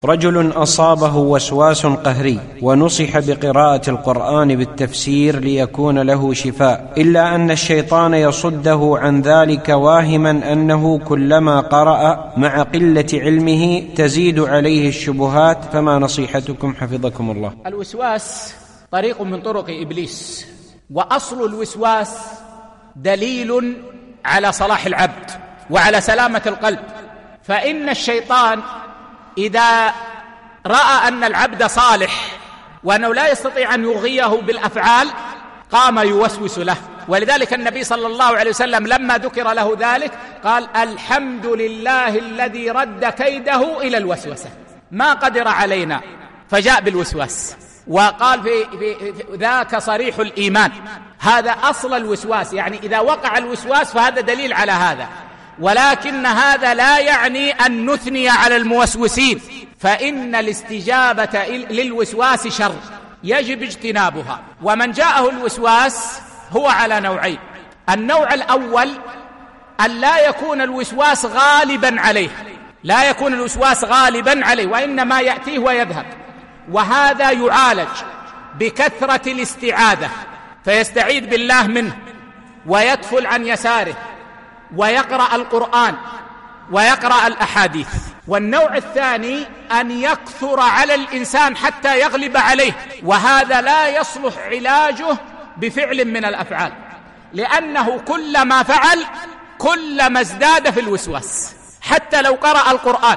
رجل أصابه وسواس قهري ونصح بقراءة القرآن بالتفسير ليكون له شفاء، إلا أن الشيطان يصده عن ذلك واهما أنه كلما قرأ مع قلة علمه تزيد عليه الشبهات، فما نصيحتكم حفظكم الله؟ الوسواس طريق من طرق إبليس، وأصل الوسواس دليل على صلاح العبد وعلى سلامة القلب. فإن الشيطان إذا رأى أن العبد صالح وأنه لا يستطيع أن يغويه بالأفعال قام يوسوس له، ولذلك النبي صلى الله عليه وسلم لما ذكر له ذلك قال: الحمد لله الذي رد كيده إلى الوسوسة، ما قدر علينا فجاء بالوسواس. وقال في ذاك صريح الإيمان، هذا أصل الوسواس، يعني إذا وقع الوسواس فهذا دليل على هذا. ولكن هذا لا يعني أن نثني على الموسوسين، فإن الاستجابة للوسواس شر يجب اجتنابها. ومن جاءه الوسواس هو على نوعين: النوع الأول أن لا يكون الوسواس غالبا عليه، لا يكون الوسواس غالبا عليه وإنما يأتيه ويذهب، وهذا يعالج بكثرة الاستعاذة، فيستعيذ بالله منه ويدفل عن يساره ويقرأ القرآن ويقرأ الأحاديث. والنوع الثاني أن يكثر على الإنسان حتى يغلب عليه، وهذا لا يصلح علاجه بفعل من الأفعال، لأنه كلما فعل كلما ازداد في الوسواس، حتى لو قرأ القرآن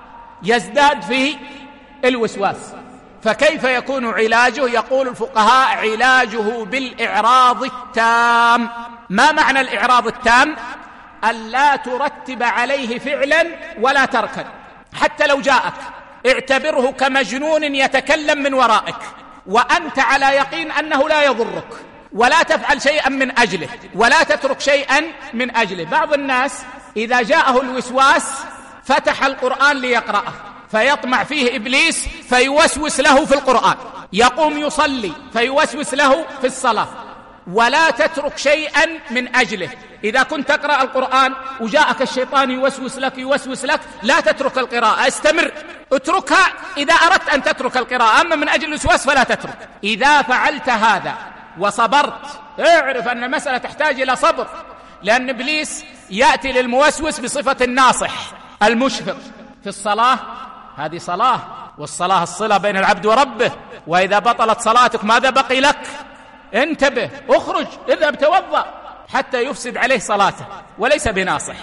يزداد في الوسواس. فكيف يكون علاجه؟ يقول الفقهاء: علاجه بالإعراض التام. ما معنى الإعراض التام؟ ألا ترتب عليه فعلا ولا تركا، حتى لو جاءك اعتبره كمجنون يتكلم من ورائك وأنت على يقين أنه لا يضرك، ولا تفعل شيئا من أجله ولا تترك شيئا من أجله. بعض الناس إذا جاءه الوسواس فتح القرآن ليقرأه فيطمع فيه إبليس فيوسوس له في القرآن، يقوم يصلي فيوسوس له في الصلاة، ولا تترك شيئا من أجله. إذا كنت تقرأ القرآن وجاءك الشيطان يوسوس لك لا تترك القراءة، استمر، اتركها إذا أردت أن تترك القراءة، أما من أجل الوسواس فلا تترك. إذا فعلت هذا وصبرت اعرف أن المسألة تحتاج إلى صبر، لأن إبليس يأتي للموسوس بصفة الناصح المشفق. في الصلاة، هذه صلاة، والصلاة الصلة بين العبد وربه، وإذا بطلت صلاتك ماذا بقي لك؟ انتبه، اخرج، اذهب توضأ، حتى يفسد عليه صلاته، وليس بناصح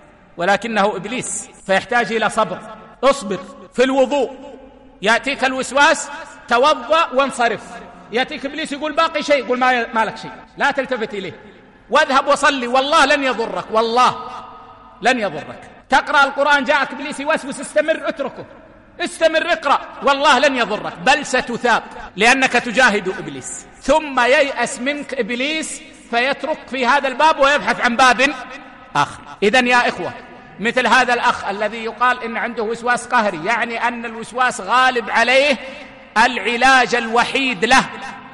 ولكنه إبليس، فيحتاج إلى صبر. اصبر في الوضوء، يأتيك الوسواس توضأ وانصرف، يأتيك إبليس يقول باقي شيء، يقول ما لك شيء، لا تلتفت إليه، واذهب وصلي، والله لن يضرك، والله لن يضرك. تقرأ القرآن جاءك إبليس يوسوس، استمر، اتركه، استمر، اقرأ، والله لن يضرك، بل ستثاب لأنك تجاهد إبليس. ثم ييأس منك إبليس فيترك في هذا الباب ويبحث عن باب آخر. إذن يا إخوة، مثل هذا الأخ الذي يقال إن عنده وسواس قهري، يعني أن الوسواس غالب عليه، العلاج الوحيد له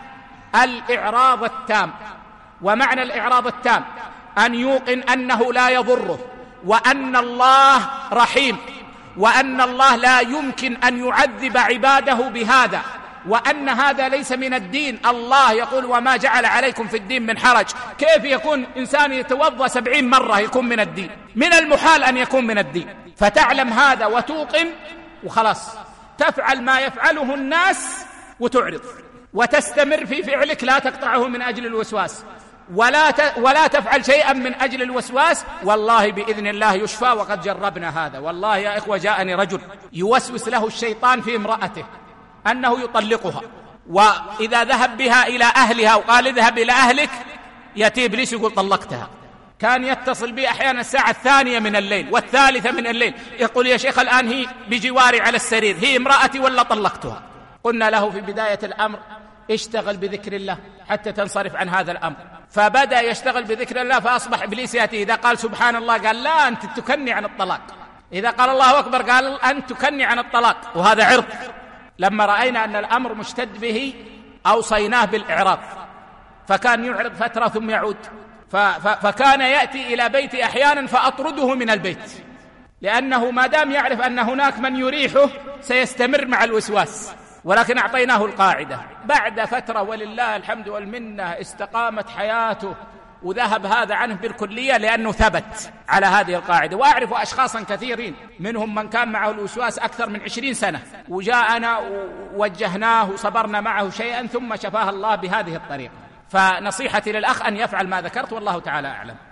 الإعراض التام. ومعنى الإعراض التام أن يوقن أنه لا يضره، وأن الله رحيم، وأن الله لا يمكن أن يعذب عباده بهذا، وأن هذا ليس من الدين. الله يقول: وما جعل عليكم في الدين من حرج. كيف يكون إنسان يتوضأ 70 مرة يكون من الدين؟ من المحال أن يكون من الدين. فتعلم هذا وتوقن، وخلاص تفعل ما يفعله الناس وتعرض وتستمر في فعلك، لا تقطعه من أجل الوسواس، ولا تفعل شيئا من أجل الوسواس، والله بإذن الله يشفى. وقد جربنا هذا، والله يا إخوة، جاءني رجل يوسوس له الشيطان في امرأته أنه يطلقها، وإذا ذهب بها إلى أهلها وقال اذهب إلى أهلك يأتي إبليس يقول طلقتها. كان يتصل بي أحيانا الساعة 2 من الليل و3 من الليل، يقول: يا شيخ الآن هي بجواري على السرير، هي امرأتي ولا طلقتها؟ قلنا له في بداية الأمر: اشتغل بذكر الله حتى تنصرف عن هذا الأمر. فبدأ يشتغل بذكر الله، فأصبح إبليس يأتي، إذا قال سبحان الله قال لا أنت تكني عن الطلاق، إذا قال الله أكبر قال أنت تكني عن الطلاق، وهذا عرض. لما رأينا أن الأمر مشتد به أوصيناه بالإعراض، فكان يعرض فترة ثم يعود، فكان يأتي إلى بيتي أحيانا فأطرده من البيت، لأنه ما دام يعرف أن هناك من يريحه سيستمر مع الوسواس. ولكن أعطيناه القاعدة، بعد فترة ولله الحمد والمنة استقامت حياته وذهب هذا عنه بالكلية، لأنه ثبت على هذه القاعدة. وأعرف أشخاصا كثيرين منهم من كان معه الوسواس أكثر من 20 سنة وجاءنا ووجهناه وصبرنا معه شيئا ثم شفاه الله بهذه الطريقة. فنصيحتي للأخ أن يفعل ما ذكرت، والله تعالى أعلم.